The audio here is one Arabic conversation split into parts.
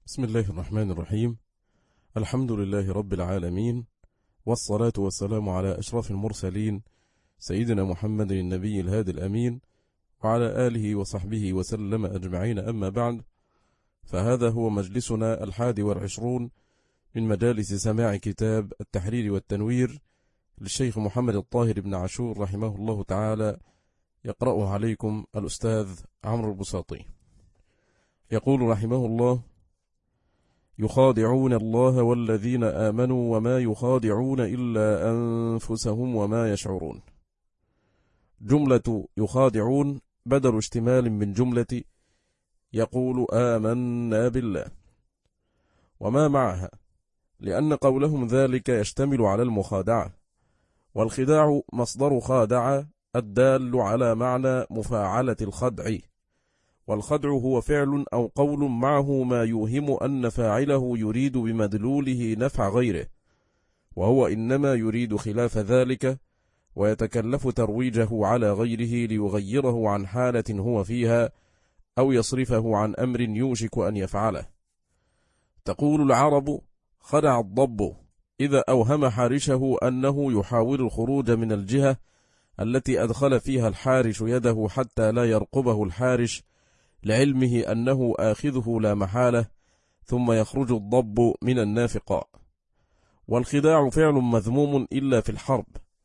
بسم الله الرحمن الرحيم. الحمد لله رب العالمين، والصلاة والسلام على أشرف المرسلين سيدنا محمد النبي الهادي الأمين، وعلى آله وصحبه وسلم أجمعين. أما بعد، فهذا هو مجلسنا 21 من مجالس سماع كتاب التحرير والتنوير للشيخ محمد الطاهر بن عاشور رحمه الله تعالى، يقرأه عليكم الأستاذ عمرو البساطي. يقول رحمه الله: يخادعون الله والذين آمنوا وما يخادعون إلا أنفسهم وما يشعرون. جملة يخادعون بدل اشتمال من جملة يقول آمنا بالله وما معها، لأن قولهم ذلك يشتمل على المخادعة، والخداع مصدر خادع الدال على معنى مفاعلة الخدع، والخدع هو فعل أو قول معه ما يوهم أن فاعله يريد بمدلوله نفع غيره، وهو إنما يريد خلاف ذلك، ويتكلف ترويجه على غيره ليغيره عن حالة هو فيها أو يصرفه عن أمر يوشك أن يفعله. تقول العرب: خدع الضب، إذا أوهم حارشه أنه يحاول الخروج من الجهة التي أدخل فيها الحارش يده حتى لا يرقبه الحارش، لعلمه أنه آخذه لا محالة، ثم يخرج الضب من النافقاء. والخداع فعل مذموم إلا في الحرب،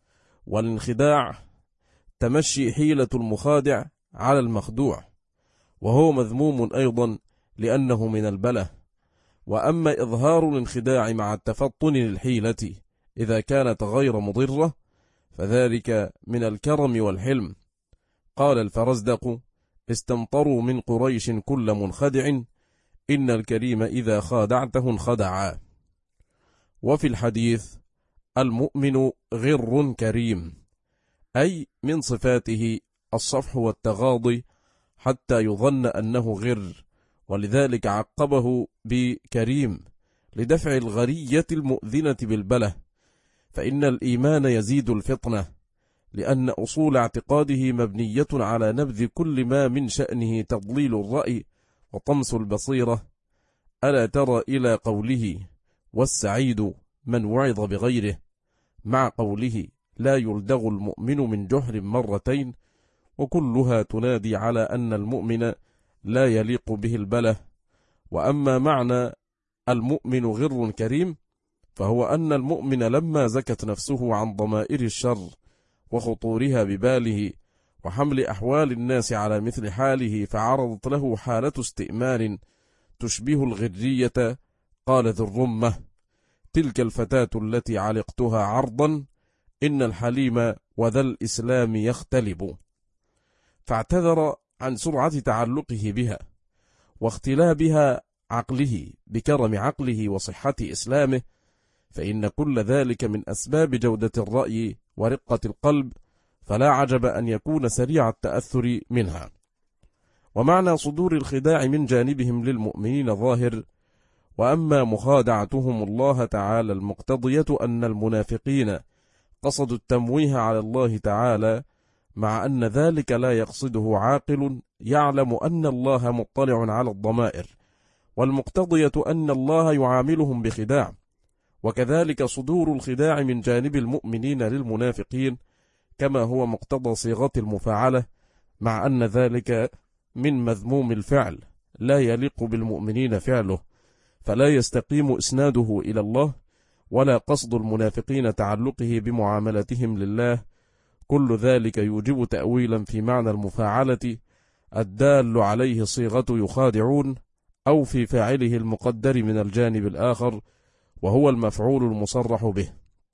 والانخداع تمشي حيلة المخادع على المخدوع، وهو مذموم أيضا لأنه من البلة. وأما إظهار الانخداع مع التفطن للحيلة إذا كانت غير مضرة فذلك من الكرم والحلم. قال الفرزدق: استمطروا من قريش كل منخدع، إن الكريم إذا خادعته انخدعا. وفي الحديث: المؤمن غر كريم، أي من صفاته الصفح والتغاضي حتى يظن أنه غر، ولذلك عقبه بكريم لدفع الغرية المؤذنة بالبله، فإن الإيمان يزيد الفطنة، لأن أصول اعتقاده مبنية على نبذ كل ما من شأنه تضليل الرأي وطمس البصيرة. ألا ترى إلى قوله: والسعيد من وعظ بغيره، مع قوله: لا يلدغ المؤمن من جحر مرتين، وكلها تنادي على أن المؤمن لا يليق به البله. وأما معنى المؤمن غر كريم فهو أن المؤمن لما زكت نفسه عن ضمائر الشر وخطورها بباله وحمل أحوال الناس على مثل حاله، فعرضت له حالة استئمان تشبه الغرية، قال ذو الرمة: تلك الفتاة التي علقتها عرضا، إن الحليم وذا الإسلام يختلب. فاعتذر عن سرعة تعلقه بها واختلابها عقله بكرم عقله وصحة إسلامه، فإن كل ذلك من أسباب جودة الرأي ورقة القلب، فلا عجب أن يكون سريع التأثر منها. ومعنى صدور الخداع من جانبهم للمؤمنين ظاهر. وأما مخادعتهم الله تعالى المقتضية أن المنافقين قصدوا التمويه على الله تعالى، مع أن ذلك لا يقصده عاقل يعلم أن الله مطلع على الضمائر، والمقتضية أن الله يعاملهم بخداع. وكذلك صدور الخداع من جانب المؤمنين للمنافقين، كما هو مقتضى صيغة المفاعلة، مع أن ذلك من مذموم الفعل لا يليق بالمؤمنين فعله، فلا يستقيم إسناده إلى الله، ولا قصد المنافقين تعلقه بمعاملتهم لله. كل ذلك يوجب تأويلا في معنى المفاعلة الدال عليه صيغة يخادعون، أو في فاعله المقدر من الجانب الآخر، وهو المفعول المصرح به.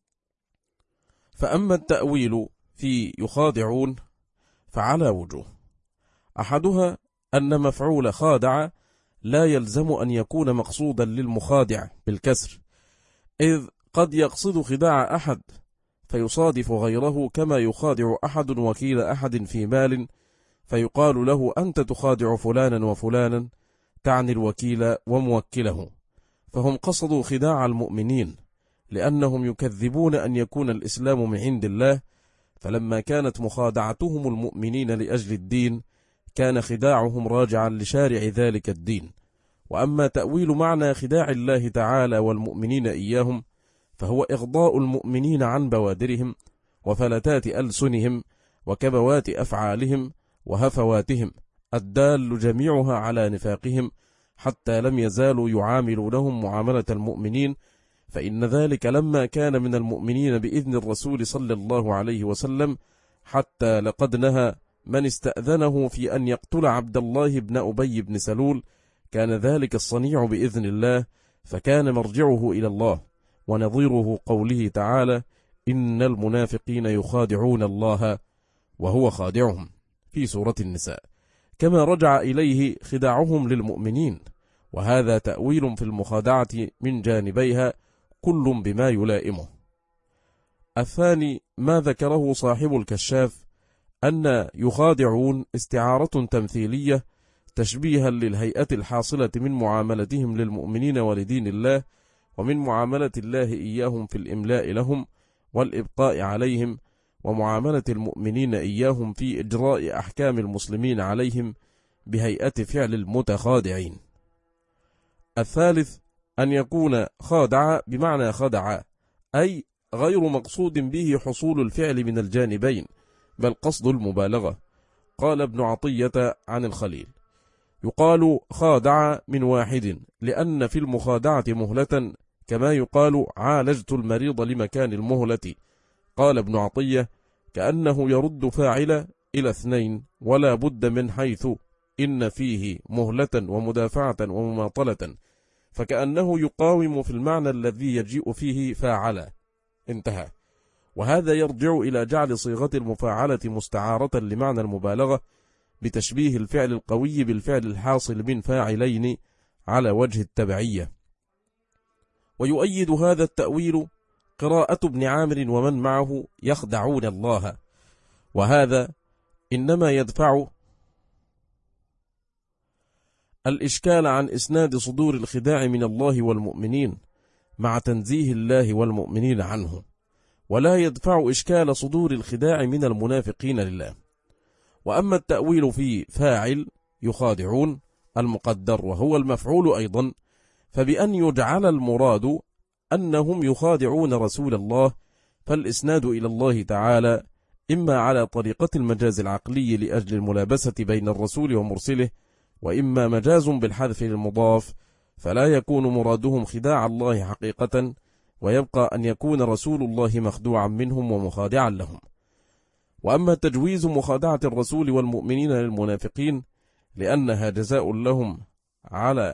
فأما التأويل في يخادعون فعلى وجوه: أحدها أن مفعول خادع لا يلزم أن يكون مقصودا للمخادع بالكسر، إذ قد يقصد خداع أحد فيصادف غيره، كما يخادع أحد وكيل أحد في مال فيقال له: أنت تخادع فلانا وفلانا، تعني الوكيل وموكله. فهم قصدوا خداع المؤمنين لأنهم يكذبون أن يكون الإسلام من عند الله، فلما كانت مخادعتهم المؤمنين لأجل الدين كان خداعهم راجعا لشارع ذلك الدين، وأما تأويل معنى خداع الله تعالى والمؤمنين إياهم فهو إغضاء المؤمنين عن بوادرهم وفلتات ألسنهم وكبوات أفعالهم وهفواتهم الدال جميعها على نفاقهم، حتى لم يزالوا يعاملونهم معاملة المؤمنين، فإن ذلك لما كان من المؤمنين بإذن الرسول صلى الله عليه وسلم، حتى لقد نهى من استأذنه في أن يقتل عبد الله بن أبي بن سلول، كان ذلك الصنيع بإذن الله، فكان مرجعه إلى الله، ونظيره قوله تعالى: إن المنافقين يخادعون الله وهو خادعهم في سورة النساء، كما رجع إليه خداعهم للمؤمنين، وهذا تأويل في المخادعة من جانبيها كل بما يلائمه. الثاني ما ذكره صاحب الكشاف أن يخادعون استعارة تمثيلية تشبيها للهيئة الحاصلة من معاملتهم للمؤمنين ولدين الله، ومن معاملة الله إياهم في الإملاء لهم والإبقاء عليهم، ومعاملة المؤمنين إياهم في إجراء أحكام المسلمين عليهم بهيئة فعل المتخادعين. الثالث أن يكون خادع بمعنى خدع، أي غير مقصود به حصول الفعل من الجانبين، بل قصد المبالغة. قال ابن عطية عن الخليل: يقال خادع من واحد، لأن في المخادعة مهلة، كما يقال عالجت المريض لمكان المهلة. قال ابن عطية: كأنه يرد فاعل إلى اثنين، ولا بد من حيث إن فيه مهلة ومدافعة ومماطلة، فكأنه يقاوم في المعنى الذي يجيء فيه فاعل. انتهى. وهذا يرجع إلى جعل صيغة المفاعلة مستعارة لمعنى المبالغة، بتشبيه الفعل القوي بالفعل الحاصل من فاعلين على وجه التبعية. ويؤيد هذا التأويل قراءة ابن عامر ومن معه: يخدعون الله، وهذا إنما يدفع الإشكال عن إسناد صدور الخداع من الله والمؤمنين مع تنزيه الله والمؤمنين عنه، ولا يدفع إشكال صدور الخداع من المنافقين لله. وأما التأويل في فاعل يخادعون المقدر وهو المفعول أيضا، فبأن يجعل المراد أنهم يخادعون رسول الله، فالإسناد إلى الله تعالى إما على طريقة المجاز العقلي لأجل الملابسة بين الرسول ومرسله، وإما مجاز بالحذف للمضاف، فلا يكون مرادهم خداع الله حقيقة، ويبقى أن يكون رسول الله مخدوعا منهم ومخادعا لهم. وأما تجويز مخادعة الرسول والمؤمنين للمنافقين لأنها جزاء لهم على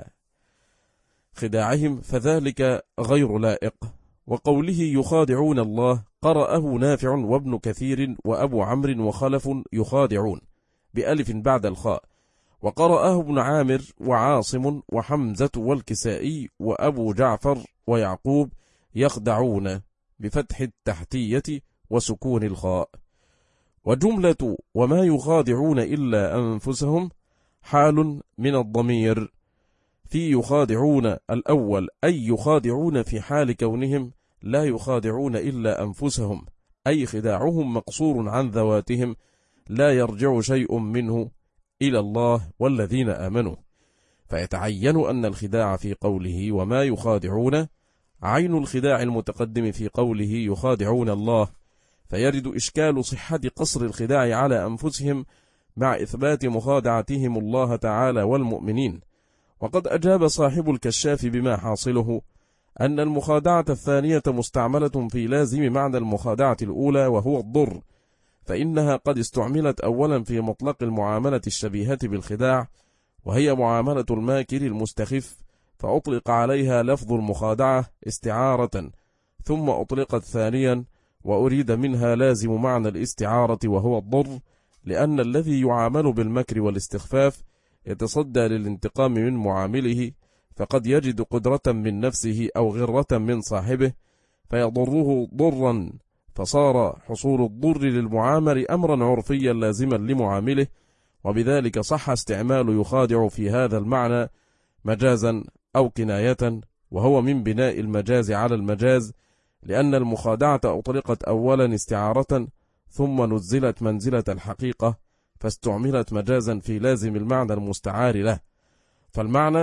خداعهم، فذلك غير لائق. وقوله يخادعون الله قرأه نافع وابن كثير وأبو عمرو وخلف يخادعون بألف بعد الخاء، وقرأه ابن عامر وعاصم وحمزة والكسائي وأبو جعفر ويعقوب يخدعون بفتح التحتية وسكون الخاء. وجملة وما يخادعون إلا أنفسهم حال من الضمير في يخادعون الأول، أي يخادعون في حال كونهم لا يخادعون إلا أنفسهم، أي خداعهم مقصور عن ذواتهم، لا يرجع شيء منه إلى الله والذين آمنوا. فيتعين أن الخداع في قوله وما يخادعون عين الخداع المتقدم في قوله يخادعون الله، فيرد إشكال صحة قصر الخداع على أنفسهم مع إثبات مخادعتهم الله تعالى والمؤمنين. وقد أجاب صاحب الكشاف بما حاصله أن المخادعة الثانية مستعملة في لازم معنى المخادعة الأولى وهو الضر، فإنها قد استعملت أولا في مطلق المعاملة الشبيهة بالخداع، وهي معاملة الماكر المستخف، فأطلق عليها لفظ المخادعة استعارة، ثم أطلقت ثانيا وأريد منها لازم معنى الاستعارة وهو الضر، لأن الذي يعامل بالمكر والاستخفاف يتصدى للانتقام من معامله، فقد يجد قدرة من نفسه أو غرة من صاحبه فيضره ضرا، فصار حصول الضر للمعامل أمرا عرفيا لازما لمعامله، وبذلك صح استعمال يخادع في هذا المعنى مجازا أو كناية، وهو من بناء المجاز على المجاز، لأن المخادعة أطلقت أولا استعارة ثم نزلت منزلة الحقيقة، فاستعملت مجازا في لازم المعنى المستعار له. فالمعنى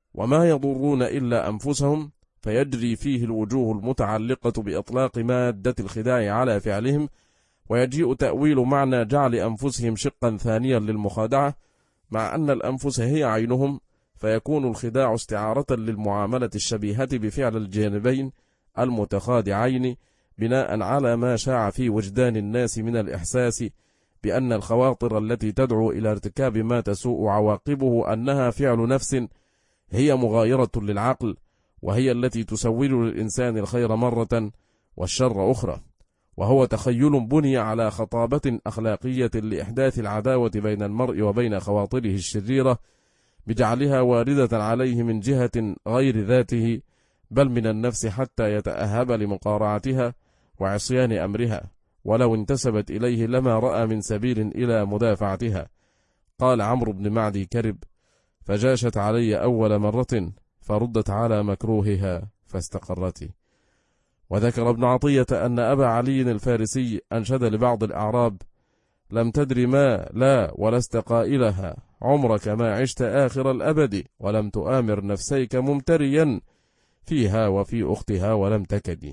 وما يضرون إلا أنفسهم، فيجري فيه الوجوه المتعلقة بإطلاق مادة الخداع على فعلهم، ويجيء تأويل معنى جعل أنفسهم شقا ثانيا للمخادعة، مع أن الأنفس هي عينهم، فيكون الخداع استعارة للمعاملة الشبيهة بفعل الجانبين المتخادعين، بناء على ما شاع في وجدان الناس من الإحساس بأن الخواطر التي تدعو إلى ارتكاب ما تسوء عواقبه أنها فعل نفس هي مغايرة للعقل، وهي التي تسول للإنسان الخير مرة والشر أخرى، وهو تخيل بني على خطابة أخلاقية لإحداث العداوة بين المرء وبين خواطره الشريرة، بجعلها واردة عليه من جهة غير ذاته بل من النفس، حتى يتأهب لمقارعتها وعصيان أمرها، ولو انتسبت إليه لما رأى من سبيل إلى مدافعتها. قال عمرو بن معدي كرب: فجاشت علي أول مرة فردت على مكروهها فاستقرت. وذكر ابن عطية أن أبا علي الفارسي أنشد لبعض الأعراب: لم تدر ما لا ولست قائلها، عمرك ما عشت آخر الأبد، ولم تؤامر نفسيك ممتريا فيها وفي أختها ولم تكدي.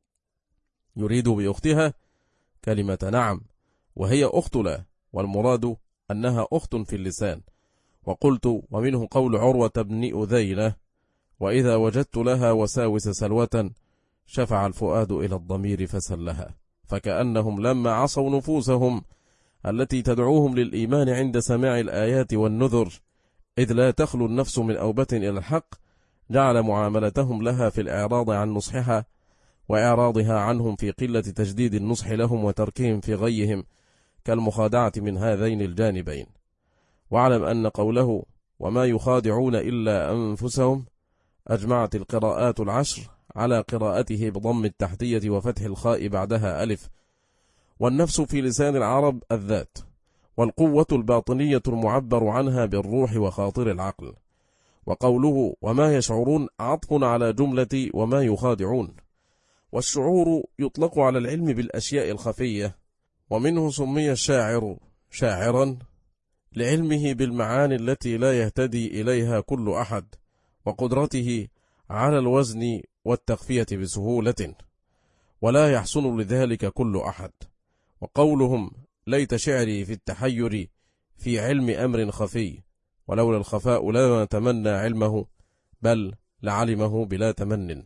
يريد بأختها كلمة نعم، وهي أخت لا، والمراد أنها أخت في اللسان. وقلت: ومنه قول عروة بن أذينة: وإذا وجدت لها وساوس سلوة شفع الفؤاد إلى الضمير فسلها. فكأنهم لما عصوا نفوسهم التي تدعوهم للإيمان عند سماع الآيات والنذر، إذ لا تخلو النفس من أوبة إلى الحق، جعل معاملتهم لها في الإعراض عن نصحها، وإعراضها عنهم في قلة تجديد النصح لهم وتركهم في غيهم، كالمخادعة من هذين الجانبين. واعلم أن قوله وما يخادعون إلا أنفسهم أجمعت القراءات العشر على قراءته بضم التحتية وفتح الخاء بعدها ألف. والنفس في لسان العرب الذات، والقوة الباطنية المعبر عنها بالروح وخاطر العقل. وقوله وما يشعرون عطف على جملة وما يخادعون. والشعور يطلق على العلم بالأشياء الخفية، ومنه سمي الشاعر شاعرا لعلمه بالمعاني التي لا يهتدي إليها كل أحد، وقدرته على الوزن والتخفية بسهولة، ولا يحسن لذلك كل أحد. وقولهم ليت شعري في التحير في علم أمر خفي، ولولا الخفاء لما تمنى علمه بل لعلمه بلا تمن.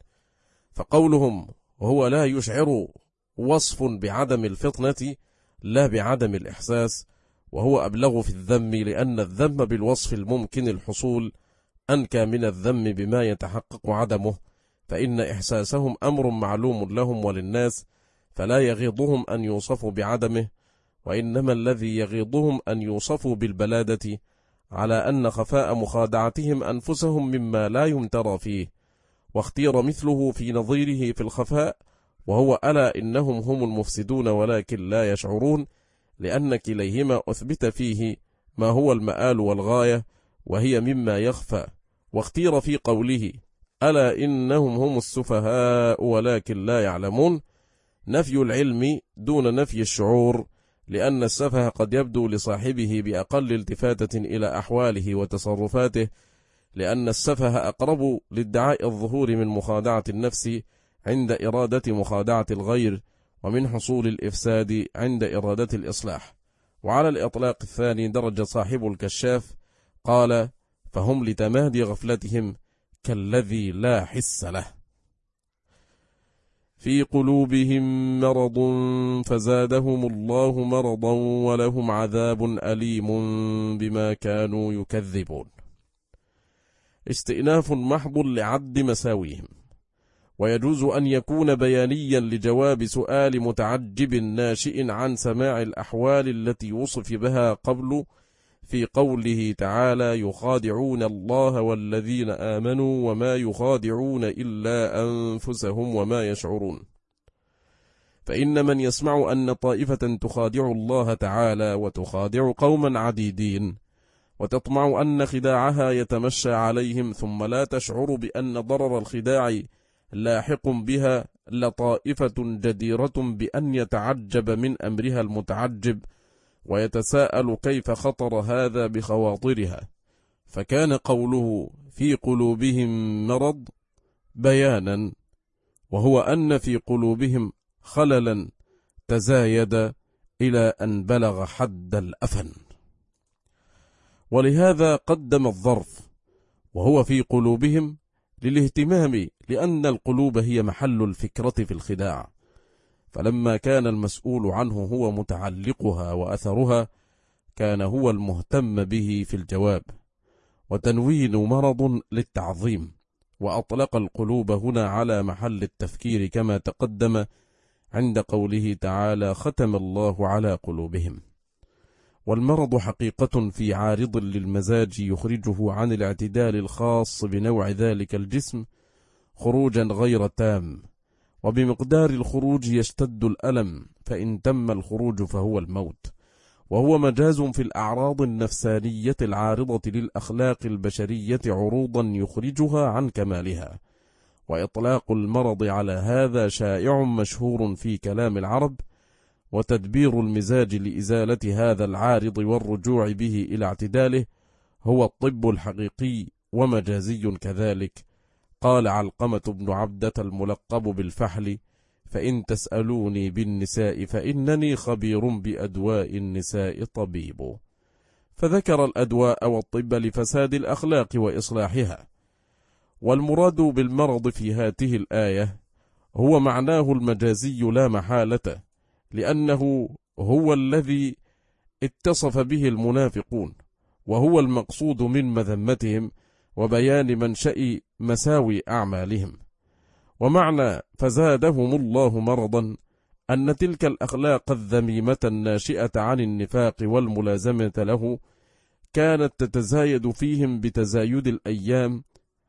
فقولهم وهو لا يشعر وصف بعدم الفطنة لا بعدم الإحساس، وهو أبلغ في الذم، لأن الذم بالوصف الممكن الحصول أنكى من الذم بما يتحقق عدمه، فإن إحساسهم أمر معلوم لهم وللناس، فلا يغيضهم أن يوصفوا بعدمه، وإنما الذي يغيضهم أن يوصفوا بالبلادة، على أن خفاء مخادعتهم أنفسهم مما لا يمترى فيه. واختير مثله في نظيره في الخفاء، وهو ألا إنهم هم المفسدون ولكن لا يشعرون، لأن كليهما أثبت فيه ما هو المآل والغاية، وهي مما يخفى. واختير في قوله ألا إنهم هم السفهاء ولكن لا يعلمون نفي العلم دون نفي الشعور، لأن السفه قد يبدو لصاحبه بأقل التفاتة إلى أحواله وتصرفاته، لأن السفه أقرب لادعاء الظهور من مخادعة النفس عند إرادة مخادعة الغير، ومن حصول الإفساد عند إرادة الإصلاح. وعلى الإطلاق الثاني درج صاحب الكشاف، قال فهم لتمادي غفلتهم كالذي لا حس له. في قلوبهم مرض فزادهم الله مرضا ولهم عذاب أليم بما كانوا يكذبون. استئناف محض لعد مساويهم، ويجوز أن يكون بيانيا لجواب سؤال متعجب ناشئ عن سماع الأحوال التي وصف بها قبل في قوله تعالى يخادعون الله والذين آمنوا وما يخادعون إلا أنفسهم وما يشعرون. فإن من يسمع أن طائفة تخادع الله تعالى وتخادع قوما عديدين، وتطمع أن خداعها يتمشى عليهم، ثم لا تشعر بأن ضرر الخداع لاحق بها، لطائفة جديرة بأن يتعجب من أمرها المتعجب، ويتساءل كيف خطر هذا بخواطرها. فكان قوله في قلوبهم مرض بيانا، وهو أن في قلوبهم خللا تزايد إلى أن بلغ حد الأفن، ولهذا قدم الظرف وهو في قلوبهم للاهتمام، لأن القلوب هي محل الفكرة في الخداع، فلما كان المسؤول عنه هو متعلقها وأثرها كان هو المهتم به في الجواب. وتنوين مرض للتعظيم، وأطلق القلوب هنا على محل التفكير كما تقدم عند قوله تعالى ختم الله على قلوبهم. والمرض حقيقة في عارض للمزاج يخرجه عن الاعتدال الخاص بنوع ذلك الجسم خروجا غير تام، وبمقدار الخروج يشتد الألم، فإن تم الخروج فهو الموت، وهو مجاز في الأعراض النفسانية العارضة للأخلاق البشرية عروضا يخرجها عن كمالها. وإطلاق المرض على هذا شائع مشهور في كلام العرب، وتدبير المزاج لإزالة هذا العارض والرجوع به إلى اعتداله هو الطب الحقيقي ومجازي كذلك. قال علقمة بن عبدة الملقب بالفحل: فإن تسألوني بالنساء فإنني خبير بأدواء النساء طبيب. فذكر الأدواء والطب لفساد الأخلاق وإصلاحها. والمراد بالمرض في هذه الآية هو معناه المجازي لا محالة، لأنه هو الذي اتصف به المنافقون، وهو المقصود من مذمتهم وبيان منشأ مساوي أعمالهم. ومعنى فزادهم الله مرضا أن تلك الأخلاق الذميمة الناشئة عن النفاق والملازمة له كانت تتزايد فيهم بتزايد الأيام،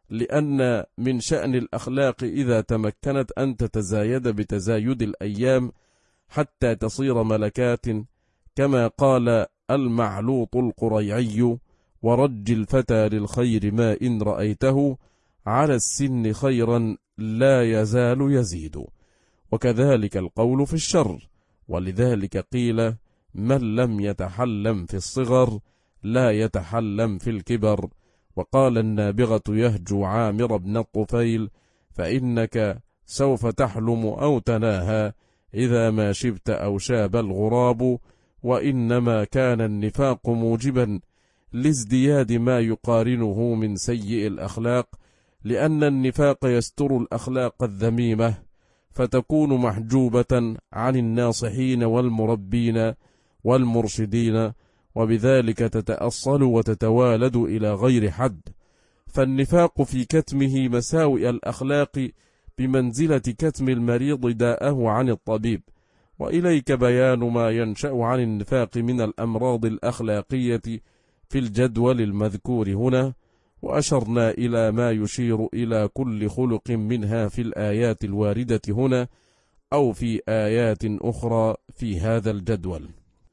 لأن من شأن الأخلاق إذا تمكنت أن تتزايد بتزايد الأيام حتى تصير ملكات، كما قال المعلوط القريعي: ورج الفتى للخير ما إن رأيته على السن خيرا لا يزال يزيد. وكذلك القول في الشر، ولذلك قيل: من لم يتحلم في الصغر لا يتحلم في الكبر. وقال النابغة يهجو عامر بن الطفيل: فإنك سوف تحلم أو تناهى إذا ما شبت أو شاب الغراب. وإنما كان النفاق موجبا لازدياد ما يقارنه من سيء الأخلاق، لأن النفاق يستر الأخلاق الذميمة فتكون محجوبة عن الناصحين والمربين والمرشدين، وبذلك تتأصل وتتوالد إلى غير حد. فالنفاق في كتمه مساوئ الأخلاق بمنزلة كتم المريض داءه عن الطبيب. وإليك بيان ما ينشأ عن النفاق من الأمراض الأخلاقية في الجدول المذكور هنا، وأشرنا إلى ما يشير إلى كل خلق منها في الآيات الواردة هنا أو في آيات أخرى في هذا الجدول.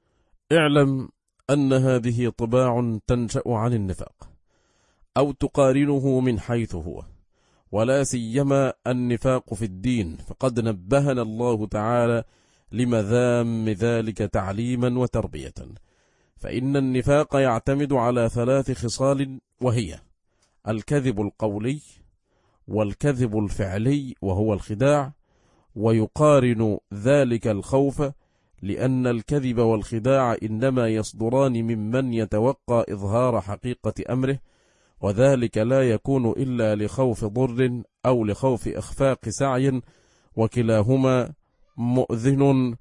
اعلم أن هذه طباع تنشأ عن النفاق أو تقارنه من حيث هو، ولا سيما النفاق في الدين، فقد نبهنا الله تعالى لمذام ذلك تعليما وتربية. فإن النفاق يعتمد على 3 خصال، وهي الكذب القولي، والكذب الفعلي وهو الخداع، ويقارن ذلك الخوف، لأن الكذب والخداع إنما يصدران ممن يتوقع إظهار حقيقة أمره، وذلك لا يكون إلا لخوف ضر أو لخوف إخفاق سعي، وكلاهما مؤذن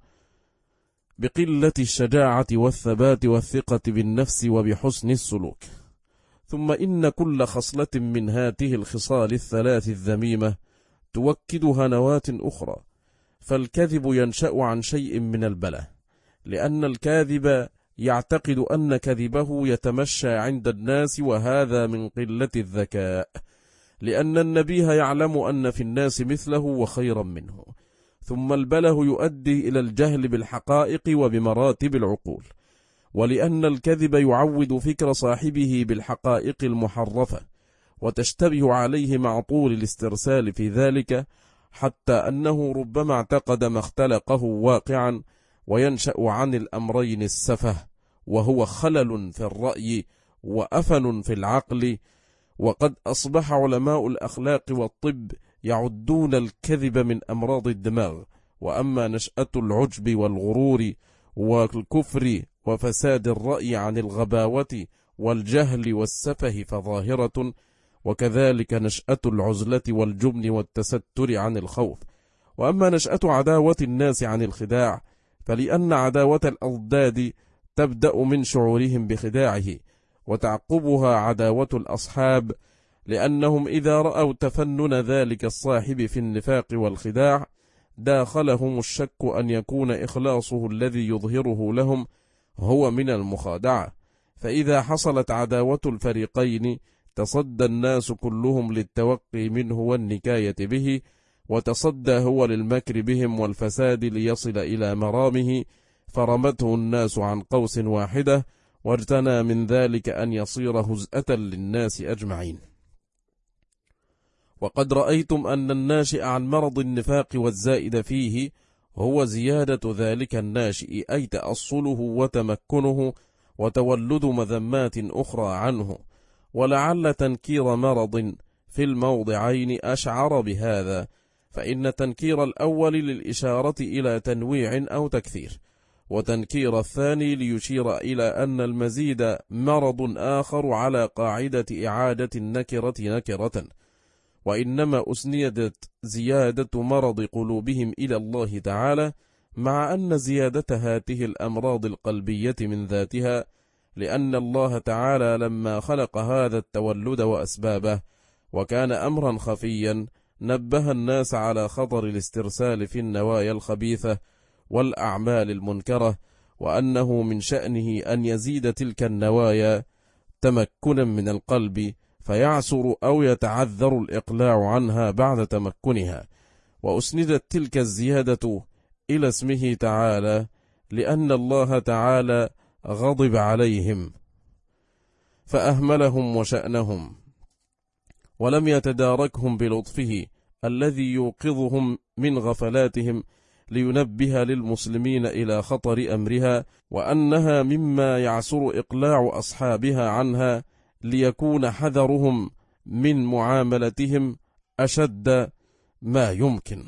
بقلة الشجاعة والثبات والثقة بالنفس وبحسن السلوك. ثم إن كل خصلة من هذه الخصال 3 الذميمة توكد هنوات أخرى. فالكذب ينشأ عن شيء من البلة، لأن الكاذب يعتقد أن كذبه يتمشى عند الناس، وهذا من قلة الذكاء، لأن النبيه يعلم أن في الناس مثله وخيرا منه. ثم البله يؤدي إلى الجهل بالحقائق وبمراتب العقول، ولأن الكذب يعود فكر صاحبه بالحقائق المحرفة، وتشتبه عليه مع طول الاسترسال في ذلك، حتى أنه ربما اعتقد ما اختلقه واقعا، وينشأ عن الأمرين السفه، وهو خلل في الرأي وأفن في العقل. وقد أصبح علماء الأخلاق والطب يعدون الكذب من أمراض الدماغ. وأما نشأة العجب والغرور والكفر وفساد الرأي عن الغباوة والجهل والسفه فظاهرة، وكذلك نشأة العزلة والجبن والتستر عن الخوف. وأما نشأة عداوة الناس عن الخداع، فلأن عداوة الأضداد تبدأ من شعورهم بخداعه، وتعقبها عداوة الأصحاب، لأنهم إذا رأوا تفنن ذلك الصاحب في النفاق والخداع داخلهم الشك أن يكون إخلاصه الذي يظهره لهم هو من المخادعة. فإذا حصلت عداوة الفريقين تصدى الناس كلهم للتوقي منه والنكاية به، وتصدى هو للمكر بهم والفساد ليصل إلى مرامه، فرمته الناس عن قوس واحدة، واجتنى من ذلك أن يصير هزءة للناس أجمعين. وقد رأيتم أن الناشئ عن مرض النفاق والزائد فيه هو زيادة ذلك الناشئ، أي تأصله وتمكنه وتولد مذمات أخرى عنه. ولعل تنكير مرض في الموضعين أشعر بهذا، فإن تنكير الأول للإشارة إلى تنويع أو تكثير، وتنكير الثاني ليشير إلى أن المزيد مرض آخر على قاعدة إعادة النكرة نكرة. وإنما أسندت زيادة مرض قلوبهم إلى الله تعالى، مع أن زيادة هذه الأمراض القلبية من ذاتها، لأن الله تعالى لما خلق هذا التولد وأسبابه وكان أمرا خفيا نبه الناس على خطر الاسترسال في النوايا الخبيثة والأعمال المنكرة، وأنه من شأنه أن يزيد تلك النوايا تمكنا من القلب فيعسر أو يتعذر الإقلاع عنها بعد تمكنها. وأسندت تلك الزيادة إلى اسمه تعالى، لأن الله تعالى غضب عليهم فأهملهم وشأنهم، ولم يتداركهم بلطفه الذي يوقظهم من غفلاتهم، لينبه للمسلمين إلى خطر أمرها، وأنها مما يعسر إقلاع أصحابها عنها، ليكون حذرهم من معاملتهم أشد ما يمكن.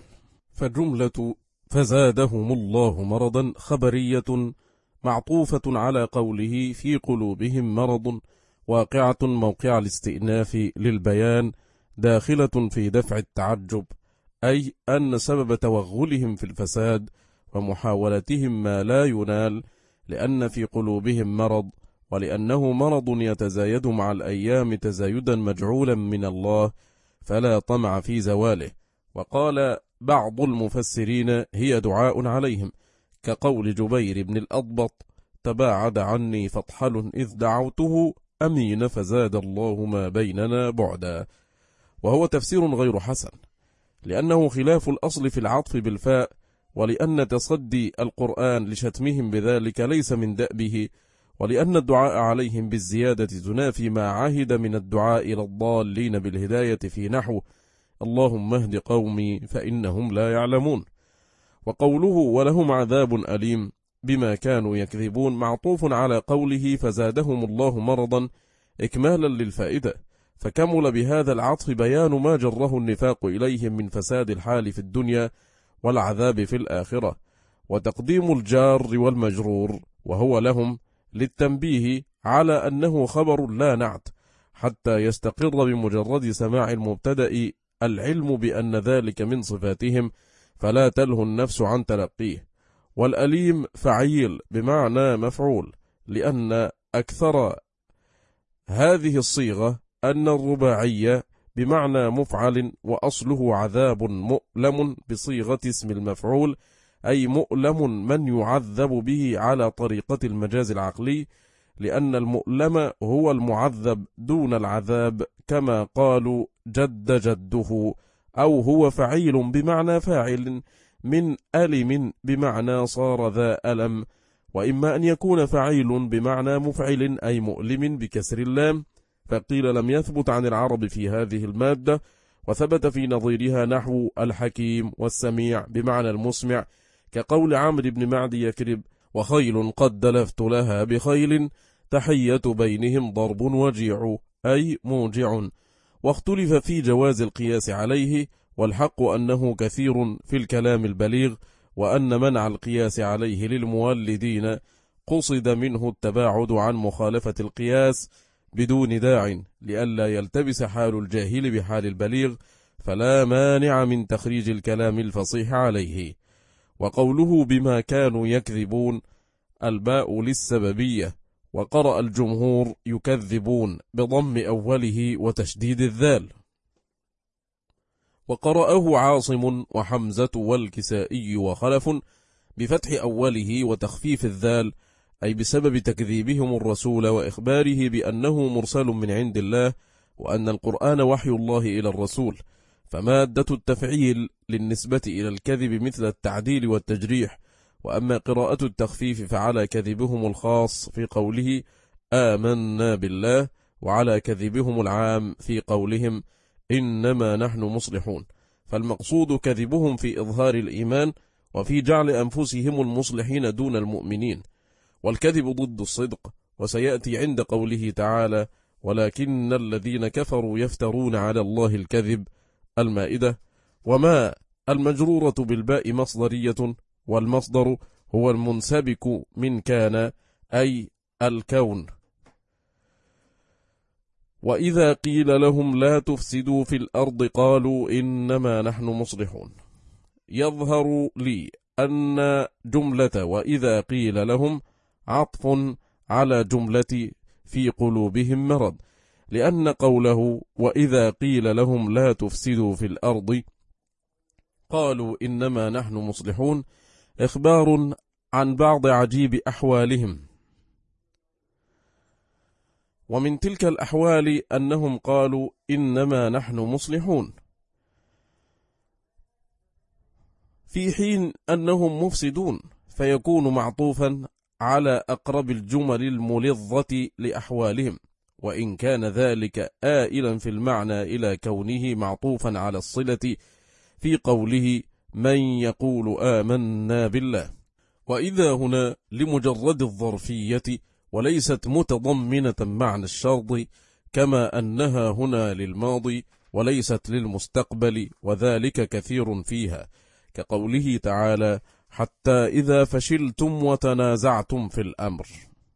فجملة فزادهم الله مرضا خبرية معطوفة على قوله في قلوبهم مرض، واقعة موقع الاستئناف للبيان، داخلة في دفع التعجب، أي أن سبب توغلهم في الفساد ومحاولتهم ما لا ينال لأن في قلوبهم مرض، ولأنه مرض يتزايد مع الأيام تزايدا مجعولا من الله، فلا طمع في زواله. وقال بعض المفسرين هي دعاء عليهم، كقول جبير بن الأضبط: تباعد عني فطحل إذ دعوته أمين فزاد الله ما بيننا بعدا. وهو تفسير غير حسن، لأنه خلاف الأصل في العطف بالفاء، ولأن تصدي القرآن لشتمهم بذلك ليس من دأبه، ولأن الدعاء عليهم بالزيادة تنافي ما عهد من الدعاء إلى الضالين بالهداية في نحو اللهم اهد قومي فإنهم لا يعلمون. وقوله ولهم عذاب أليم بما كانوا يكذبون معطوف على قوله فزادهم الله مرضا إكمالا للفائدة، فكمل بهذا العطف بيان ما جره النفاق إليهم من فساد الحال في الدنيا والعذاب في الآخرة، وتقديم الجار والمجرور وهو لهم للتنبيه على أنه خبر لا نعت، حتى يستقر بمجرد سماع المبتدأ العلم بأن ذلك من صفاتهم، فلا تله النفس عن تلقيه. والأليم فعيل بمعنى مفعول، لأن أكثر هذه الصيغة أن الرباعية بمعنى مفعل، وأصله عذاب مؤلم بصيغة اسم المفعول، أي مؤلم من يعذب به على طريقة المجاز العقلي، لأن المؤلم هو المعذب دون العذاب، كما قالوا جد جده، أو هو فعيل بمعنى فاعل من ألم بمعنى صار ذا ألم. وإما أن يكون فعيل بمعنى مفعل أي مؤلم بكسر اللام، فقيل لم يثبت عن العرب في هذه المادة، وثبت في نظيرها نحو الحكيم والسميع بمعنى المسمع، كقول عمرو بن معد يكرب: وخيل قد دلفت لها بخيل تحية بينهم ضرب وجيع أي موجع، واختلف في جواز القياس عليه، والحق أنه كثير في الكلام البليغ، وأن منع القياس عليه للمولدين قصد منه التباعد عن مخالفة القياس بدون داع لئلا يلتبس حال الجاهل بحال البليغ، فلا مانع من تخريج الكلام الفصيح عليه. وقوله بما كانوا يكذبون الباء للسببية، وقرأ الجمهور يكذبون بضم أوله وتشديد الذال، وقرأه عاصم وحمزة والكسائي وخلف بفتح أوله وتخفيف الذال، أي بسبب تكذيبهم الرسول وإخباره بأنه مرسل من عند الله، وأن القرآن وحي الله إلى الرسول، فمادة التفعيل للنسبة إلى الكذب مثل التعديل والتجريح. وأما قراءة التخفيف فعلى كذبهم الخاص في قوله آمنا بالله، وعلى كذبهم العام في قولهم إنما نحن مصلحون، فالمقصود كذبهم في إظهار الإيمان وفي جعل أنفسهم المصلحين دون المؤمنين، والكذب ضد الصدق، وسيأتي عند قوله تعالى ولكن الذين كفروا يفترون على الله الكذب المائدة. وما المجرورة بالباء مصدرية، والمصدر هو المنسبك من كان أي الكون. وإذا قيل لهم لا تفسدوا في الأرض قالوا إنما نحن مصلحون. يظهر لي أن جملة وإذا قيل لهم عطف على جملة في قلوبهم مرض، لأن قوله وإذا قيل لهم لا تفسدوا في الأرض قالوا إنما نحن مصلحون إخبار عن بعض عجيب أحوالهم، ومن تلك الأحوال أنهم قالوا إنما نحن مصلحون في حين أنهم مفسدون، فيكون معطوفا على أقرب الجمل الملظة لأحوالهم، وإن كان ذلك آئلا في المعنى إلى كونه معطوفا على الصلة في قوله من يقول آمنا بالله. وإذا هنا لمجرد الظرفية وليست متضمنة معنى الشرط، كما أنها هنا للماضي وليست للمستقبل، وذلك كثير فيها، كقوله تعالى حتى إذا فشلتم وتنازعتم في الأمر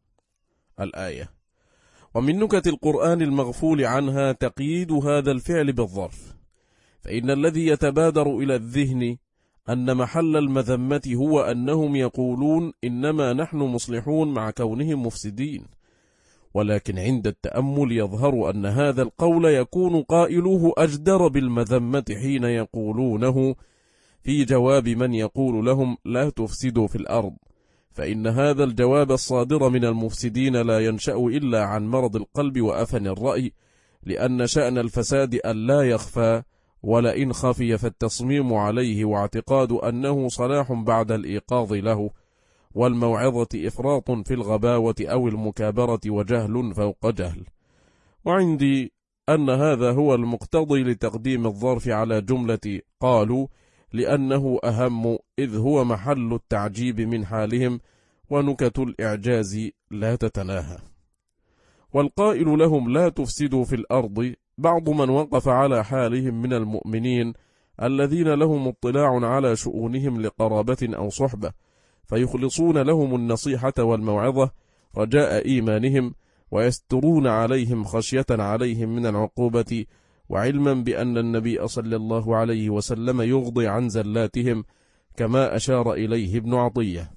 الآية. ومن نكت القرآن المغفول عنها تقييد هذا الفعل بالظرف، فإن الذي يتبادر إلى الذهن أن محل المذمة هو أنهم يقولون إنما نحن مصلحون مع كونهم مفسدين، ولكن عند التأمل يظهر أن هذا القول يكون قائلوه أجدر بالمذمة حين يقولونه في جواب من يقول لهم لا تفسدوا في الأرض، فإن هذا الجواب الصادر من المفسدين لا ينشأ إلا عن مرض القلب وأفن الرأي، لأن شأن الفساد ألا يخفى، ولئن خفي فالتصميم عليه واعتقاد أنه صلاح بعد الإيقاظ له، والموعظة إفراط في الغباوة أو المكابرة وجهل فوق جهل. وعندي أن هذا هو المقتضي لتقديم الظرف على جملة قالوا، لأنه أهم إذ هو محل التعجيب من حالهم، ونكت الإعجاز لا تتناهى. والقائل لهم لا تفسدوا في الأرض بعض من وقف على حالهم من المؤمنين الذين لهم اطلاع على شؤونهم لقرابة أو صحبة، فيخلصون لهم النصيحة والموعظة رجاء إيمانهم، ويسترون عليهم خشية عليهم من العقوبة، وعلما بأن النبي صلى الله عليه وسلم يغضي عن زلاتهم، كما أشار إليه ابن عطية.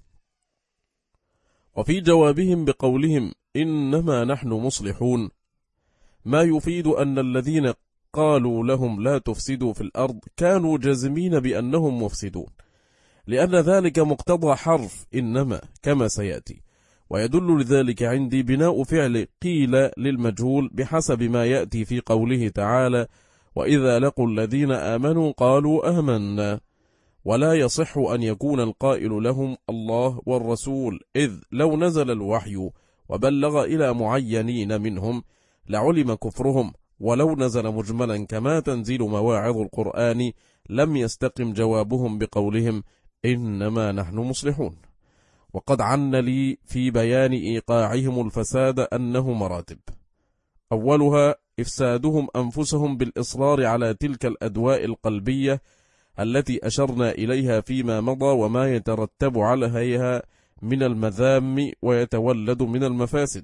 وفي جوابهم بقولهم إنما نحن مصلحون ما يفيد أن الذين قالوا لهم لا تفسدوا في الأرض كانوا جازمين بأنهم مفسدون، لأن ذلك مقتضى حرف إنما كما سيأتي. ويدل لذلك عندي بناء فعل قيل للمجهول بحسب ما يأتي في قوله تعالى وإذا لقوا الذين آمنوا قالوا آمنا، ولا يصح أن يكون القائل لهم الله والرسول، إذ لو نزل الوحي وبلغ إلى معينين منهم لعلم كفرهم، ولو نزل مجملا كما تنزيل مواعظ القرآن لم يستقم جوابهم بقولهم إنما نحن مصلحون. وقد عن لي في بيان إيقاعهم الفساد أنه مراتب. أولها إفسادهم أنفسهم بالإصرار على تلك الأدواء القلبية التي أشرنا إليها فيما مضى، وما يترتب عليها من المذام ويتولد من المفاسد.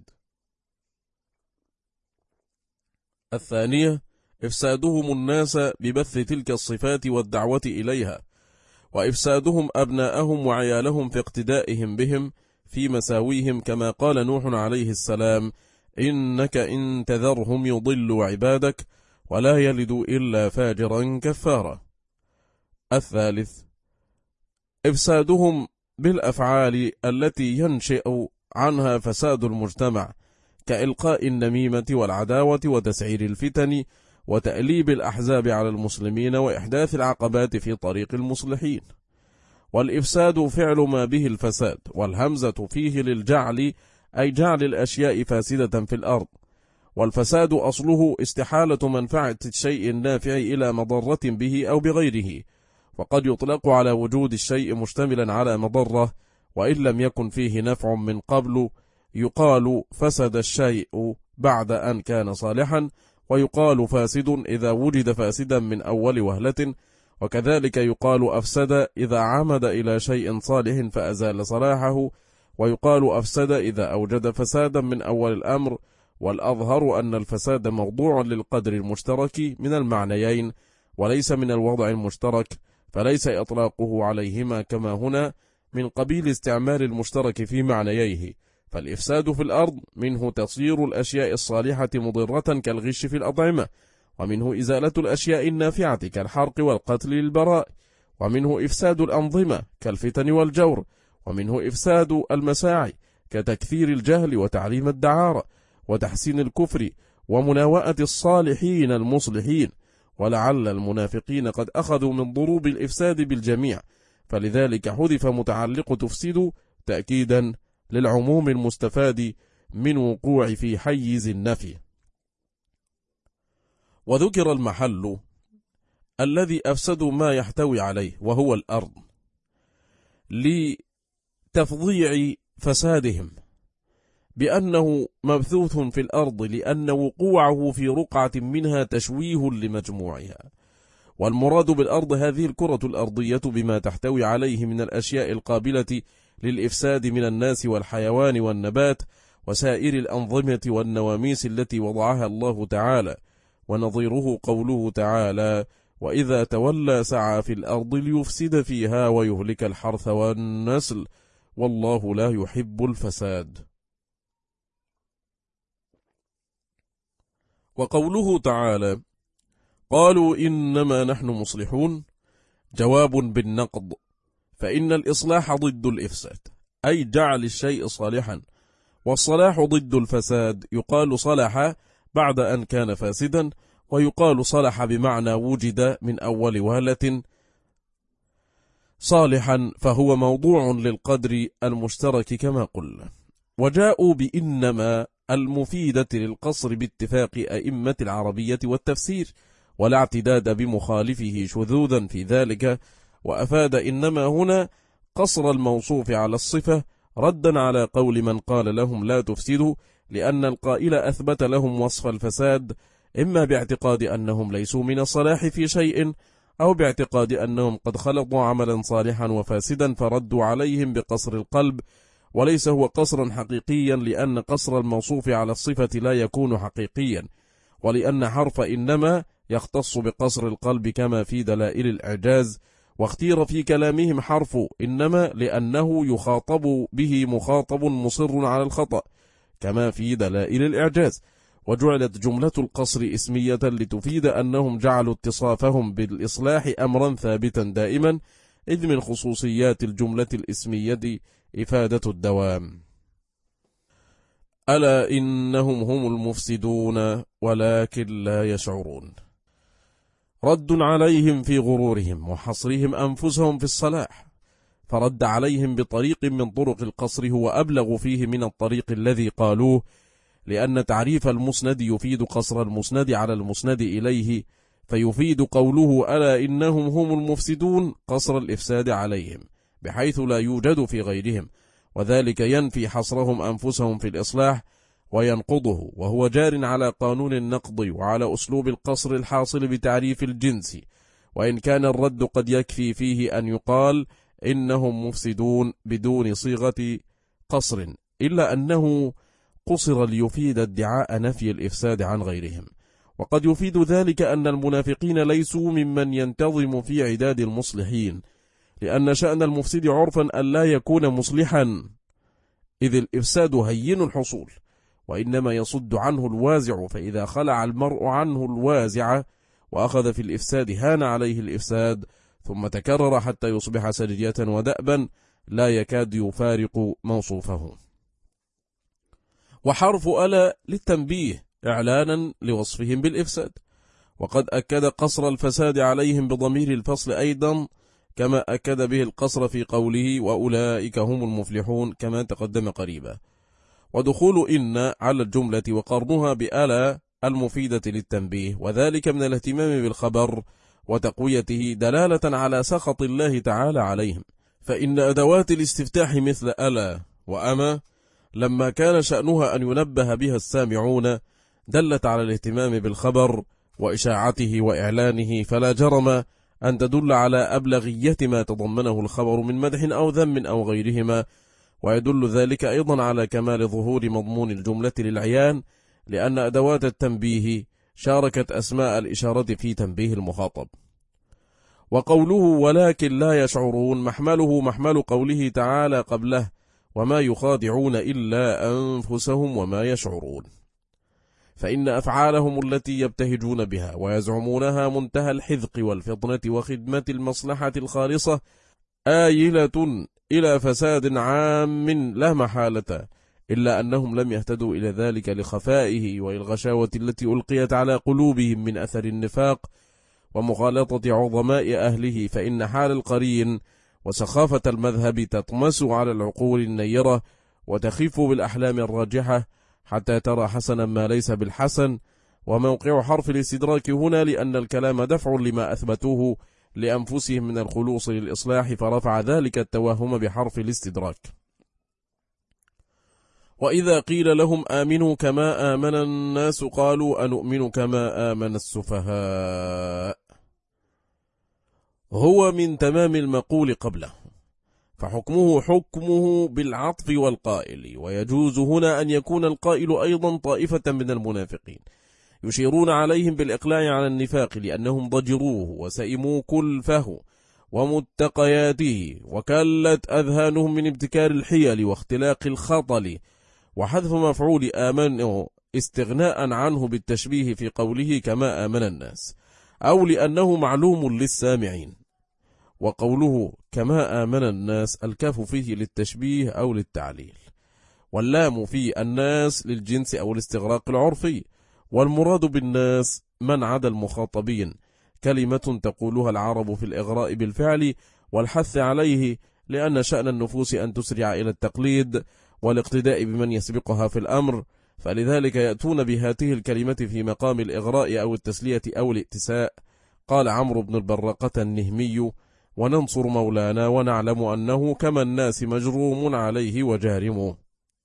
الثانية إفسادهم الناس ببث تلك الصفات والدعوة إليها، وإفسادهم أبناءهم وعيالهم في اقتدائهم بهم في مساويهم، كما قال نوح عليه السلام: إنك إن تذرهم يضلوا عبادك ولا يلدوا إلا فاجرا كفارا. الثالث إفسادهم بالأفعال التي ينشئ عنها فساد المجتمع، كإلقاء النميمة والعداوة وتسعير الفتن وتأليب الأحزاب على المسلمين وإحداث العقبات في طريق المصلحين. والإفساد فعل ما به الفساد، والهمزة فيه للجعل، أي جعل الأشياء فاسدة في الأرض. والفساد أصله استحالة منفعة الشيء النافع إلى مضرة به أو بغيره، وقد يطلق على وجود الشيء مشتملا على مضرة وإن لم يكن فيه نفع من قبل. يقال فسد الشيء بعد أن كان صالحا، ويقال فاسد إذا وجد فاسدا من أول وهلة، وكذلك يقال أفسد إذا عمد إلى شيء صالح فأزال صلاحه، ويقال أفسد إذا أوجد فسادا من أول الأمر. والأظهر أن الفساد موضوع للقدر المشترك من المعنيين وليس من الوضع المشترك، فليس إطلاقه عليهما كما هنا من قبيل استعمال المشترك في معنييه. فالإفساد في الأرض منه تصير الأشياء الصالحة مضرة كالغش في الأطعمة، ومنه إزالة الأشياء النافعة كالحرق والقتل للبراء، ومنه إفساد الأنظمة كالفتن والجور، ومنه إفساد المساعي كتكثير الجهل وتعليم الدعارة وتحسين الكفر ومناوئة الصالحين المصلحين. ولعل المنافقين قد أخذوا من ضروب الإفساد بالجميع، فلذلك حذف متعلق تفسد تأكيدا للعموم المستفاد من وقوع في حيز النفي. وذكر المحل الذي أفسدوا ما يحتوي عليه وهو الأرض لتفضيع فسادهم بأنه مبثوث في الأرض، لأن وقوعه في رقعة منها تشويه لمجموعها. والمراد بالأرض هذه الكرة الأرضية بما تحتوي عليه من الأشياء القابلة للإفساد من الناس والحيوان والنبات وسائر الأنظمة والنواميس التي وضعها الله تعالى. ونظيره قوله تعالى: وإذا تولى سعى في الأرض ليفسد فيها ويهلك الحرث والنسل والله لا يحب الفساد. وقوله تعالى: قالوا إنما نحن مصلحون، جواب بالنقض، فإن الإصلاح ضد الإفساد، أي جعل الشيء صالحا، والصلاح ضد الفساد. يقال صلح بعد أن كان فاسدا، ويقال صلح بمعنى وجد من أول وهلة صالحا، فهو موضوع للقدر المشترك كما قلنا. وجاءوا بإنما المفيدة للقصر باتفاق أئمة العربية والتفسير، ولا اعتداد بمخالفه شذوذا في ذلك. وأفاد إنما هنا قصر الموصوف على الصفة، ردا على قول من قال لهم لا تفسدوا، لأن القائل أثبت لهم وصف الفساد إما باعتقاد أنهم ليسوا من الصلاح في شيء، أو باعتقاد أنهم قد خلطوا عملا صالحا وفاسدا فردوا عليهم بقصر القلب، وليس هو قصرا حقيقيا، لأن قصر الموصوف على الصفة لا يكون حقيقيا، ولأن حرف إنما يختص بقصر القلب كما في دلائل الإعجاز. واختير في كلامهم حرف إنما لأنه يخاطب به مخاطب مصر على الخطأ كما في دلائل الإعجاز. وجعلت جملة القصر اسمية لتفيد أنهم جعلوا اتصافهم بالإصلاح أمرا ثابتا دائما، إذ من خصوصيات الجملة الاسمية إفادة الدوام. ألا إنهم هم المفسدون ولكن لا يشعرون. رد عليهم في غرورهم وحصرهم أنفسهم في الصلاح، فرد عليهم بطريق من طرق القصر هو أبلغ فيه من الطريق الذي قالوه، لأن تعريف المسند يفيد قصر المسند على المسند إليه، فيفيد قوله ألا إنهم هم المفسدون قصر الإفساد عليهم بحيث لا يوجد في غيرهم. وذلك ينفي حصرهم أنفسهم في الإصلاح وينقضه، وهو جار على قانون النقض وعلى أسلوب القصر الحاصل بتعريف الجنس، وإن كان الرد قد يكفي فيه أن يقال إنهم مفسدون بدون صيغة قصر، إلا أنه قصر ليفيد ادعاء نفي الإفساد عن غيرهم. وقد يفيد ذلك أن المنافقين ليسوا ممن ينتظم في عداد المصلحين، لأن شأن المفسد عرفا ألا يكون مصلحا، إذ الإفساد هين الحصول، وإنما يصد عنه الوازع، فإذا خلع المرء عنه الوازع وأخذ في الإفساد هان عليه الإفساد، ثم تكرر حتى يصبح سجية ودأبا لا يكاد يفارق موصوفه. وحرف ألا للتنبيه إعلانا لوصفهم بالإفساد، وقد أكد قصر الفساد عليهم بضمير الفصل أيضا، كما أكد به القصر في قوله وأولئك هم المفلحون كما تقدم قريبا. ودخول إن على الجملة وقرنها بألا المفيدة للتنبيه، وذلك من الاهتمام بالخبر وتقويته دلالة على سخط الله تعالى عليهم، فإن أدوات الاستفتاح مثل ألا وأما لما كان شأنها أن ينبه بها السامعون دلت على الاهتمام بالخبر وإشاعته وإعلانه، فلا جرم أن تدل على أبلغية ما تضمنه الخبر من مدح أو ذم أو غيرهما، ويدل ذلك أيضا على كمال ظهور مضمون الجملة للعيان، لأن أدوات التنبيه شاركت أسماء الإشارة في تنبيه المخاطب. وقوله ولكن لا يشعرون محمله محمل قوله تعالى قبله وما يخادعون إلا أنفسهم وما يشعرون، فإن أفعالهم التي يبتهجون بها ويزعمونها منتهى الحذق والفطنة وخدمة المصلحة الخالصة آيلة إلى فساد عام لا محالة، إلا أنهم لم يهتدوا إلى ذلك لخفائه والغشاوة التي ألقيت على قلوبهم من أثر النفاق ومخالطة عظماء أهله، فإن حال القرين وسخافة المذهب تطمس على العقول النيرة وتخف بالأحلام الراجحة حتى ترى حسنا ما ليس بالحسن. وموقع حرف الاستدراك هنا لأن الكلام دفع لما أثبتوه لأنفسهم من الخلوص للإصلاح، فرفع ذلك التوهم بحرف الاستدراك. وإذا قيل لهم آمنوا كما آمن الناس قالوا أنؤمن كما آمن السفهاء، هو من تمام المقول قبله، فحكمه حكمه بالعطف والقائل، ويجوز هنا أن يكون القائل أيضا طائفة من المنافقين يشيرون عليهم بالإقلاع على النفاق، لأنهم ضجروه وسئموا كلفه ومتقياته، وكلت أذهانهم من ابتكار الحيل واختلاق الخطل وحذف مفعول آمنوا استغناء عنه بالتشبيه في قوله كما آمن الناس، أو لأنه معلوم للسامعين. وقوله كما آمن الناس الكاف فيه للتشبيه أو للتعليل، واللام في الناس للجنس أو الاستغراق العرفي، والمراد بالناس من عدا المخاطبين، كلمة تقولها العرب في الإغراء بالفعل والحث عليه، لأن شأن النفوس أن تسرع إلى التقليد والاقتداء بمن يسبقها في الأمر، فلذلك يأتون بهاته الكلمة في مقام الإغراء أو التسلية أو الائتساء. قال عمرو بن البرقة النهمي وننصر مولانا ونعلم أنه كما الناس مجروم عليه وجارمه.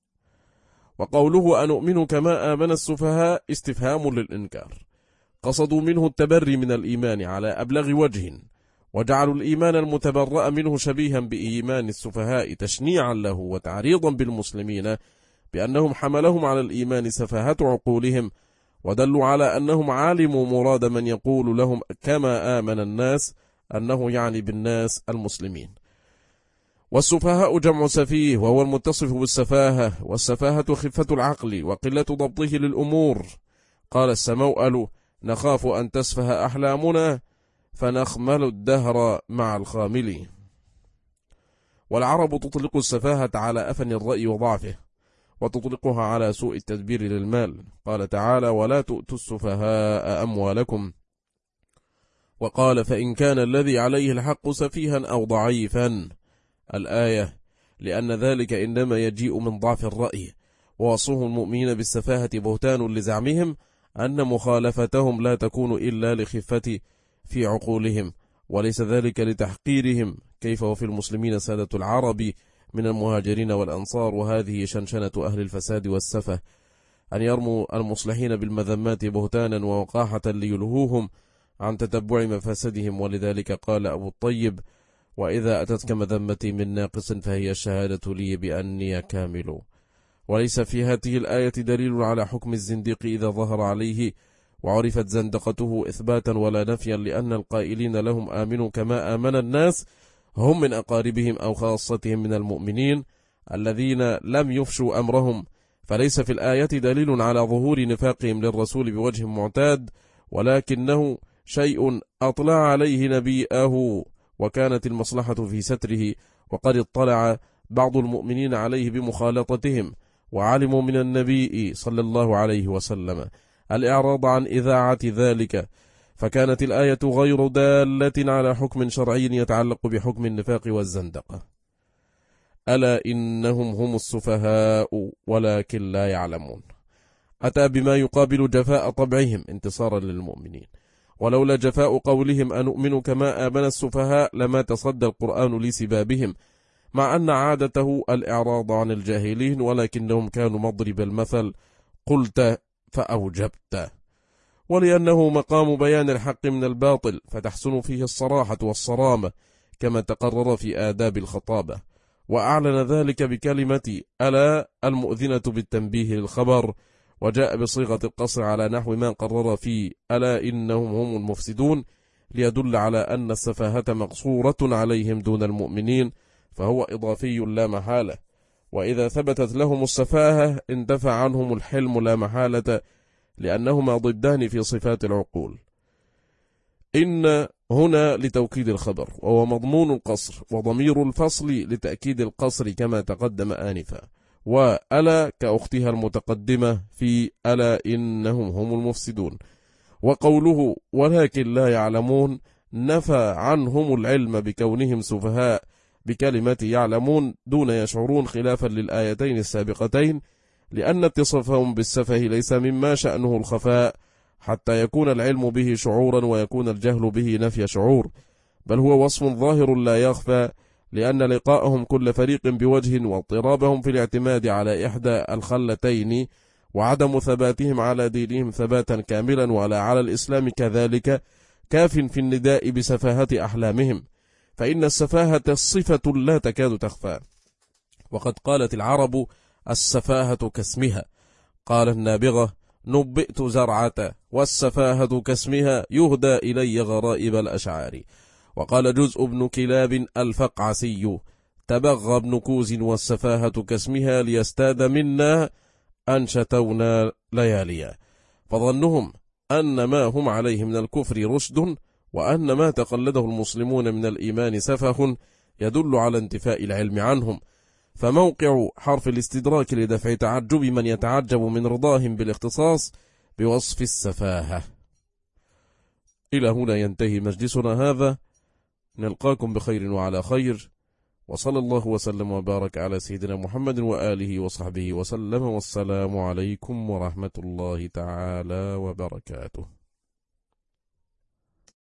وقوله أنؤمن كما آمن السفهاء استفهام للإنكار، قصدوا منه التبري من الإيمان على أبلغ وجه، وجعلوا الإيمان المتبرأ منه شبيها بإيمان السفهاء تشنيعا له وتعريضا بالمسلمين بأنهم حملهم على الإيمان سفاهة عقولهم، ودلوا على أنهم علموا مراد من يقول لهم كما آمن الناس أنه يعني بالناس المسلمين. والسفهاء جمع سفيه، وهو المتصف بالسفاهة، والسفاهة خفة العقل وقلة ضبطه للأمور. قال السموأل نخاف أن تسفه أحلامنا فنخمل الدهر مع الخامل. والعرب تطلق السفاهة على أفن الرأي وضعفه، وتطلقها على سوء التدبير للمال. قال تعالى ولا تؤتوا السفهاء أموالكم، وقال فإن كان الذي عليه الحق سفيها أو ضعيفا الآية، لأن ذلك إنما يجيء من ضعف الرأي، ووصفهم المؤمنين بالسفاهة بهتان لزعمهم أن مخالفتهم لا تكون إلا لخفة في عقولهم، وليس ذلك لتحقيرهم، كيف وفي المسلمين سادة العرب من المهاجرين والأنصار، وهذه شنشنة أهل الفساد والسفه، أن يرموا المصلحين بالمذمات بهتانا ووقاحة ليلهوهم عن تتبع مفاسدهم. ولذلك قال أبو الطيب: وإذا أتتك مذمتي من ناقص فهي الشهادة لي بأني كامل. وليس في هذه الآية دليل على حكم الزنديق إذا ظهر عليه وعرفت زندقته إثباتا ولا نفيا، لأن القائلين لهم آمنوا كما آمن الناس هم من أقاربهم أو خاصتهم من المؤمنين الذين لم يفشوا أمرهم، فليس في الآية دليل على ظهور نفاقهم للرسول بوجه معتاد، ولكنه شيء أطلع عليه نبيئه، وكانت المصلحة في ستره، وقد اطلع بعض المؤمنين عليه بمخالطتهم، وعلموا من النبي صلى الله عليه وسلم الإعراض عن إذاعة ذلك، فكانت الآية غير دالة على حكم شرعي يتعلق بحكم النفاق والزندقة. ألا إنهم هم السفهاء ولكن لا يعلمون. أتى بما يقابل جفاء طبعهم انتصارا للمؤمنين، ولولا جفاء قولهم أنؤمن كما آمن السفهاء لما تصدى القرآن لسبابهم، مع أن عادته الإعراض عن الجاهلين، ولكنهم كانوا مضرب المثل: قلت فأوجبت. ولأنه مقام بيان الحق من الباطل، فتحسن فيه الصراحة والصرامة كما تقرر في آداب الخطابة، وأعلن ذلك بكلمة ألا المؤذنة بالتنبيه للخبر، وجاء بصيغة القصر على نحو ما قرر في ألا إنهم هم المفسدون، ليدل على أن السفاهة مقصورة عليهم دون المؤمنين، فهو إضافي لا محالة. وإذا ثبتت لهم السفاهة اندفع عنهم الحلم لا محالة، لأنهما ضدان في صفات العقول. إن هنا لتوكيد الخبر، وهو مضمون القصر، وضمير الفصل لتأكيد القصر كما تقدم آنفا، وألا كأختها المتقدمة في ألا إنهم هم المفسدون. وقوله ولكن لا يعلمون نفى عنهم العلم بكونهم سفهاء بكلمة يعلمون دون يشعرون، خلافا للآيتين السابقتين، لأن اتصافهم بالسفه ليس مما شأنه الخفاء حتى يكون العلم به شعورا ويكون الجهل به نفي شعور، بل هو وصف ظاهر لا يخفى، لأن لقاءهم كل فريق بوجه واضطرابهم في الاعتماد على إحدى الخلتين وعدم ثباتهم على دينهم ثباتا كاملا ولا على الإسلام كذلك كاف في النداء بسفاهة أحلامهم، فإن السفاهة صفة لا تكاد تخفى. وقد قالت العرب السفاهة كاسمها، قال النابغة نبئت زرعة، والسفاهة كاسمها يهدى إلي غرائب الأشعار. وقال جزء بن كلاب الفقعسي تبغى ابن كوز، والسفاهة كاسمها ليستاد منا أن شتونا لياليا، فظنهم أن ما هم عليه من الكفر رشد، وأن ما تقلده المسلمون من الإيمان سفه يدل على انتفاء العلم عنهم، فموقع حرف الاستدراك لدفع تعجب من يتعجب من رضاهم بالاختصاص بوصف السفاهة. إلى هنا ينتهي مجلسنا هذا، نلقاكم بخير وعلى خير، وصلى الله وسلم وبارك على سيدنا محمد وآله وصحبه وسلم، والسلام عليكم ورحمة الله تعالى وبركاته.